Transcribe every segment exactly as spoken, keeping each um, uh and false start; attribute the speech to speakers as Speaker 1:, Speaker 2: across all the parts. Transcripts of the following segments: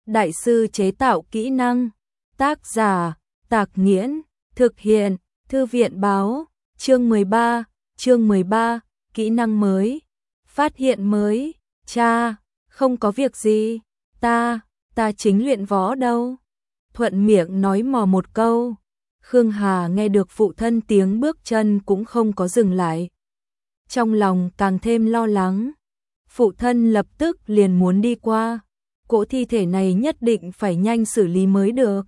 Speaker 1: Đại sư chế tạo kỹ năng. Tác giả, Tạc Nghiễn. Thực hiện, Thư viện báo. Chương mười ba, chương mười ba, kỹ năng mới. Phát hiện mới. Cha, không có việc gì. Ta, ta chính luyện võ đâu. Thuận miệng nói mò một câu. Khương Hà nghe được phụ thân tiếng bước chân cũng không có dừng lại. Trong lòng càng thêm lo lắng. Phụ thân lập tức liền muốn đi qua. Cỗ thi thể này nhất định phải nhanh xử lý mới được.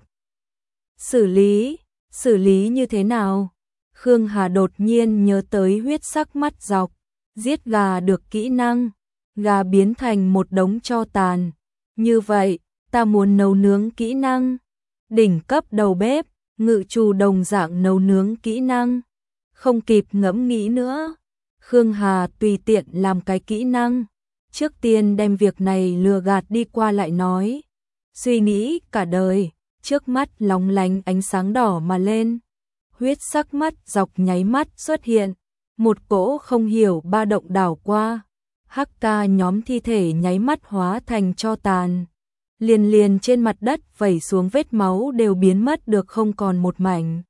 Speaker 1: Xử lý? Xử lý như thế nào? Khương Hà đột nhiên nhớ tới huyết sắc mắt dọc. Giết gà được kỹ năng. Gà biến thành một đống tro tàn. Như vậy, ta muốn nấu nướng kỹ năng. Đỉnh cấp đầu bếp, ngự trù đồng dạng nấu nướng kỹ năng. Không kịp ngẫm nghĩ nữa. Khương Hà tùy tiện làm cái kỹ năng. Trước tiên đem việc này lừa gạt đi qua lại nói. Suy nghĩ cả đời, trước mắt lóng lánh ánh sáng đỏ mà lên. Huyết sắc mắt dọc nháy mắt xuất hiện. Một cỗ không hiểu ba động đảo qua. Hắc ca nhóm thi thể nháy mắt hóa thành tro tàn. Liền liền trên mặt đất vẩy xuống vết máu đều biến mất được không còn một mảnh.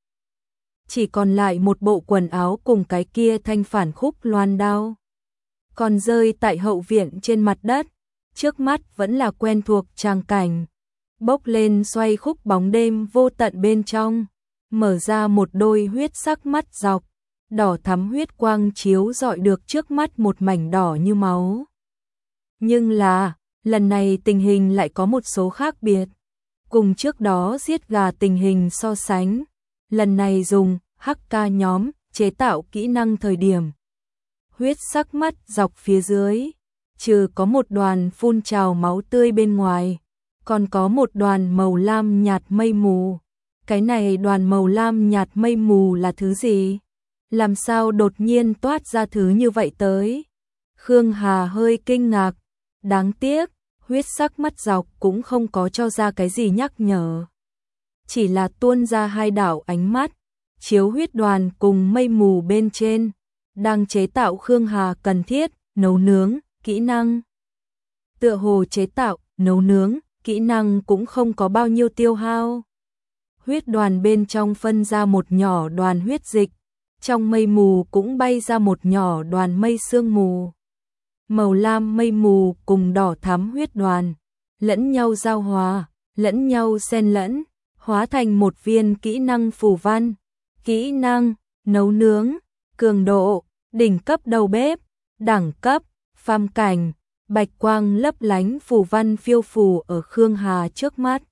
Speaker 1: Chỉ còn lại một bộ quần áo cùng cái kia thanh phản khúc loan đao. Còn rơi tại hậu viện trên mặt đất. Trước mắt vẫn là quen thuộc tràng cảnh. Bốc lên xoay khúc bóng đêm vô tận bên trong. Mở ra một đôi huyết sắc mắt dọc. Đỏ thắm huyết quang chiếu rọi được trước mắt một mảnh đỏ như máu. Nhưng là, lần này tình hình lại có một số khác biệt. Cùng trước đó giết gà tình hình so sánh. Lần này dùng hắc ca nhóm chế tạo kỹ năng thời điểm. Huyết sắc mắt dọc phía dưới. Trừ có một đoàn phun trào máu tươi bên ngoài. Còn có một đoàn màu lam nhạt mây mù. Cái này đoàn màu lam nhạt mây mù là thứ gì? Làm sao đột nhiên toát ra thứ như vậy tới? Khương Hà hơi kinh ngạc. Đáng tiếc, huyết sắc mắt dọc cũng không có cho ra cái gì nhắc nhở. Chỉ là tuôn ra hai đạo ánh mắt, chiếu huyết đoàn cùng mây mù bên trên, đang chế tạo Khương Hà cần thiết, nấu nướng, kỹ năng. Tựa hồ chế tạo, nấu nướng, kỹ năng cũng không có bao nhiêu tiêu hao. Huyết đoàn bên trong phân ra một nhỏ đoàn huyết dịch, trong mây mù cũng bay ra một nhỏ đoàn mây sương mù. Màu lam mây mù cùng đỏ thắm huyết đoàn, lẫn nhau giao hòa, lẫn nhau xen lẫn, hóa thành một viên kỹ năng phù văn. Kỹ năng, nấu nướng, cường độ, đỉnh cấp đầu bếp, đẳng cấp, phàm cảnh, bạch quang lấp lánh phù văn phiêu phù ở Khương Hà trước mắt.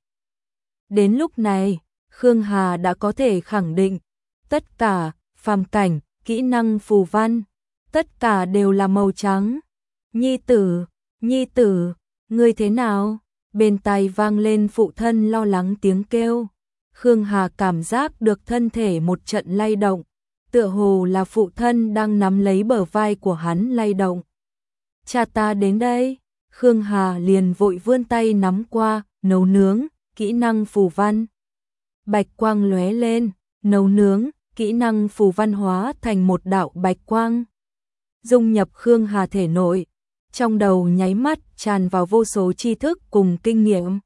Speaker 1: Đến lúc này, Khương Hà đã có thể khẳng định, tất cả, phàm cảnh, kỹ năng phù văn, tất cả đều là màu trắng. Nhi tử, nhi tử, ngươi thế nào? Bên tai vang lên phụ thân lo lắng tiếng kêu. Khương Hà cảm giác được thân thể một trận lay động, tựa hồ là phụ thân đang nắm lấy bờ vai của hắn lay động. Cha ta đến đây. Khương Hà liền vội vươn tay nắm qua, nấu nướng, kỹ năng phù văn. Bạch quang lóe lên, nấu nướng, kỹ năng phù văn hóa thành một đạo bạch quang. Dung nhập Khương Hà thể nội, trong đầu nháy mắt tràn vào vô số tri thức cùng kinh nghiệm.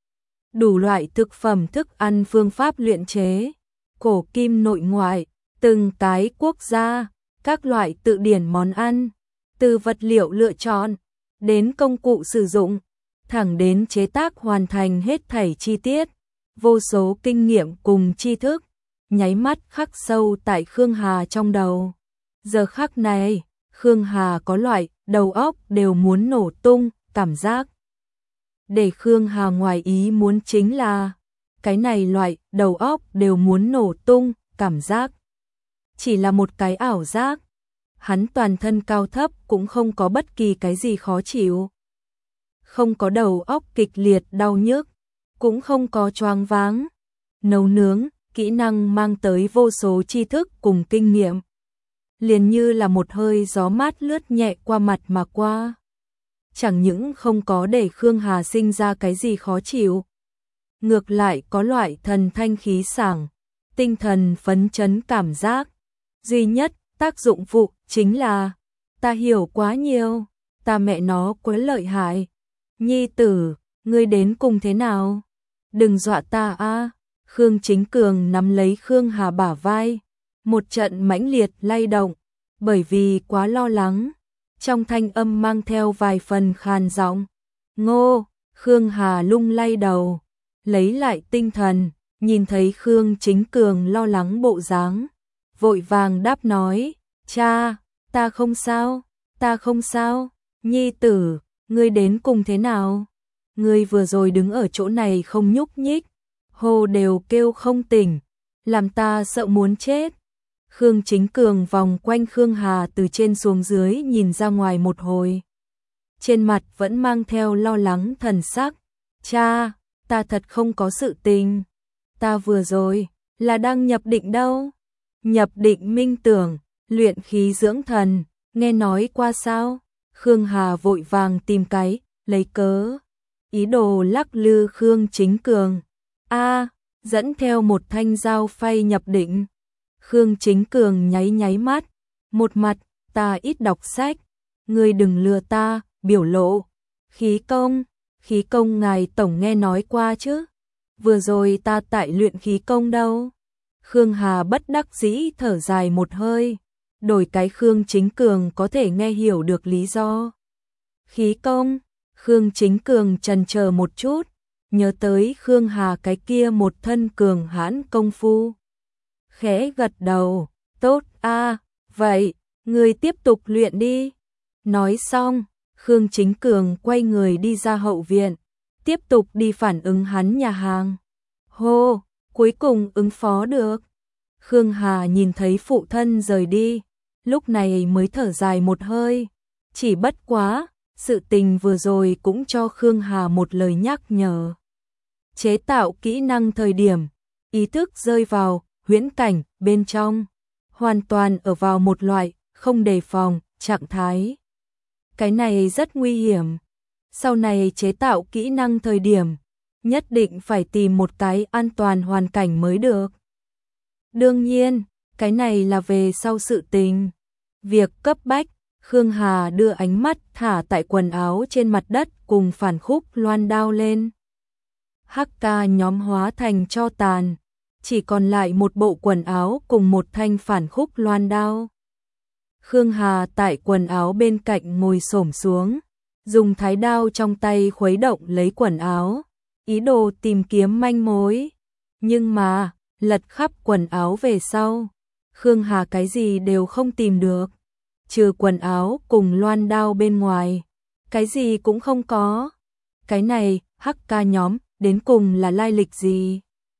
Speaker 1: Đủ loại thực phẩm thức ăn phương pháp luyện chế, cổ kim nội ngoại, từng cái quốc gia, các loại tự điển món ăn, từ vật liệu lựa chọn, đến công cụ sử dụng, thẳng đến chế tác hoàn thành hết thảy chi tiết, vô số kinh nghiệm cùng tri thức, nháy mắt khắc sâu tại Khương Hà trong đầu. Giờ khắc này, Khương Hà có loại đầu óc đều muốn nổ tung cảm giác. Để Khương Hà ngoài ý muốn chính là cái này loại đầu óc đều muốn nổ tung cảm giác chỉ là một cái ảo giác. Hắn toàn thân cao thấp cũng không có bất kỳ cái gì khó chịu. Không có đầu óc kịch liệt đau nhức, cũng không có choáng váng. Nấu nướng, kỹ năng mang tới vô số tri thức cùng kinh nghiệm. Liền như là một hơi gió mát lướt nhẹ qua mặt mà qua. Chẳng những không có để Khương Hà sinh ra cái gì khó chịu. Ngược lại có loại thần thanh khí sảng, tinh thần phấn chấn cảm giác. Duy nhất tác dụng phụ chính là ta hiểu quá nhiều, ta mẹ nó quá lợi hại. Nhi tử, ngươi đến cùng thế nào? Đừng dọa ta a. Khương Chính Cường nắm lấy Khương Hà bả vai, một trận mãnh liệt lay động, bởi vì quá lo lắng, trong thanh âm mang theo vài phần khàn giọng. Ngô, Khương Hà lung lay đầu, lấy lại tinh thần, nhìn thấy Khương Chính Cường lo lắng bộ dáng, vội vàng đáp nói, cha, ta không sao, ta không sao, nhi tử, ngươi đến cùng thế nào? Ngươi vừa rồi đứng ở chỗ này không nhúc nhích, hồ đều kêu không tỉnh, làm ta sợ muốn chết. Khương Chính Cường vòng quanh Khương Hà từ trên xuống dưới nhìn ra ngoài một hồi. Trên mặt vẫn mang theo lo lắng thần sắc. Cha, ta thật không có sự tình. Ta vừa rồi, là đang nhập định đâu. Nhập định minh tưởng, luyện khí dưỡng thần, nghe nói qua sao? Khương Hà vội vàng tìm cái, lấy cớ. Ý đồ lắc lư Khương Chính Cường. A, dẫn theo một thanh dao phay nhập định. Khương Chính Cường nháy nháy mắt, một mặt, ta ít đọc sách, ngươi đừng lừa ta, biểu lộ. Khí công, khí công ngài tổng nghe nói qua chứ, vừa rồi ta tại luyện khí công đâu. Khương Hà bất đắc dĩ thở dài một hơi, đổi cái Khương Chính Cường có thể nghe hiểu được lý do. Khí công, Khương Chính Cường chần chờ một chút, nhớ tới Khương Hà cái kia một thân cường hãn công phu. Khẽ gật đầu, tốt a, vậy, ngươi tiếp tục luyện đi. Nói xong, Khương Chính Cường quay người đi ra hậu viện, tiếp tục đi phản ứng hắn nhà hàng. Hô, cuối cùng ứng phó được. Khương Hà nhìn thấy phụ thân rời đi, lúc này mới thở dài một hơi, chỉ bất quá, sự tình vừa rồi cũng cho Khương Hà một lời nhắc nhở. Chế tạo kỹ năng thời điểm, ý thức rơi vào huyễn cảnh bên trong, hoàn toàn ở vào một loại không đề phòng trạng thái. Cái này rất nguy hiểm. Sau này chế tạo kỹ năng thời điểm, nhất định phải tìm một cái an toàn hoàn cảnh mới được. Đương nhiên, cái này là về sau sự tình. Việc cấp bách, Khương Hà đưa ánh mắt thả tại quần áo trên mặt đất cùng phản khúc loan đao lên. Hắc ca nhóm hóa thành tro tàn, chỉ còn lại một bộ quần áo cùng một thanh phản khúc loan đao. Khương Hà tại quần áo bên cạnh ngồi xổm xuống, dùng thái đao trong tay khuấy động lấy quần áo, ý đồ tìm kiếm manh mối. Nhưng mà, lật khắp quần áo về sau, Khương Hà cái gì đều không tìm được, trừ quần áo cùng loan đao bên ngoài, cái gì cũng không có. Cái này, hắc ca nhóm, đến cùng là lai lịch gì?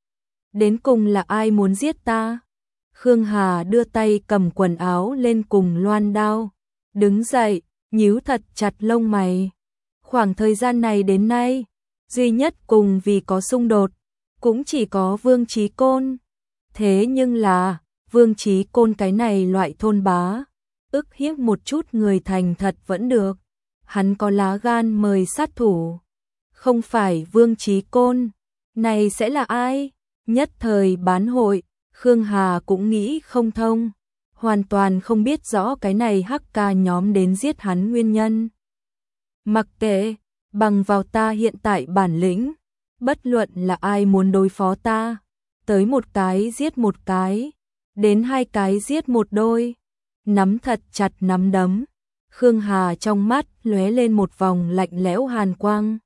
Speaker 1: Đến cùng là ai muốn giết ta? Khương Hà đưa tay cầm quần áo lên cùng loan đao, đứng dậy, nhíu thật chặt lông mày. Khoảng thời gian này đến nay, duy nhất cùng vì có xung đột, cũng chỉ có Vương Chí Côn. Thế nhưng là, Vương Chí Côn cái này loại thôn bá, ức hiếp một chút người thành thật vẫn được. Hắn có lá gan mời sát thủ. Không phải Vương Chí Côn, này sẽ là ai? Nhất thời bán hội, Khương Hà cũng nghĩ không thông, hoàn toàn không biết rõ cái này hắc ca nhóm đến giết hắn nguyên nhân. Mặc kệ, bằng vào ta hiện tại bản lĩnh, bất luận là ai muốn đối phó ta, tới một cái giết một cái, đến hai cái giết một đôi, nắm thật chặt nắm đấm. Khương Hà trong mắt lóe lên một vòng lạnh lẽo hàn quang.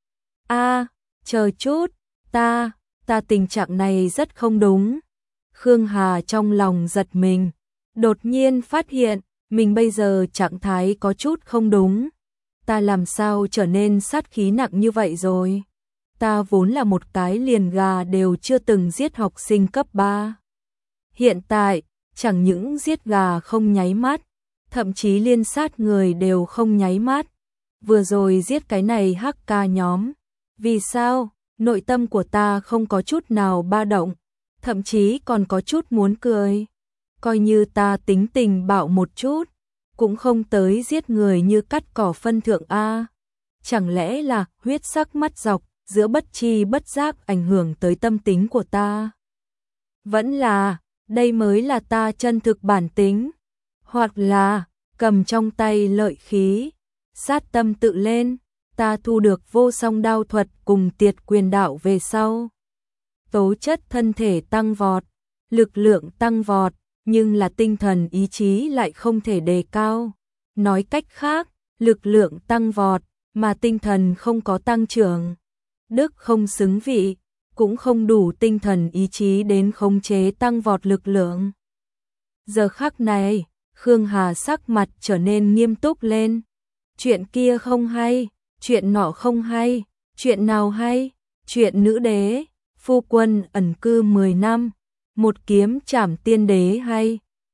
Speaker 1: A, chờ chút, ta, ta tình trạng này rất không đúng. Khương Hà trong lòng giật mình, đột nhiên phát hiện mình bây giờ trạng thái có chút không đúng. Ta làm sao trở nên sát khí nặng như vậy rồi? Ta vốn là một cái liền gà đều chưa từng giết học sinh cấp ba. Hiện tại, chẳng những giết gà không nháy mắt, thậm chí liên sát người đều không nháy mắt. Vừa rồi giết cái này hắc ca nhóm. Vì sao? Nội tâm của ta không có chút nào ba động, thậm chí còn có chút muốn cười. Coi như ta tính tình bạo một chút, cũng không tới giết người như cắt cỏ phân thượng a. Chẳng lẽ là huyết sắc mắt dọc, giữa bất chi bất giác ảnh hưởng tới tâm tính của ta? Vẫn là, đây mới là ta chân thực bản tính. Hoặc là, cầm trong tay lợi khí, sát tâm tự lên, ta thu được vô song đao thuật cùng tiệt quyền đạo về sau. Tố chất thân thể tăng vọt, lực lượng tăng vọt, nhưng là tinh thần ý chí lại không thể đề cao. Nói cách khác, lực lượng tăng vọt, mà tinh thần không có tăng trưởng. Đức không xứng vị, cũng không đủ tinh thần ý chí đến khống chế tăng vọt lực lượng. Giờ khắc này, Khương Hà sắc mặt trở nên nghiêm túc lên. Chuyện kia không hay, chuyện nọ không hay, chuyện nào hay, chuyện nữ đế, phu quân ẩn cư mười năm, một kiếm trảm tiên đế hay,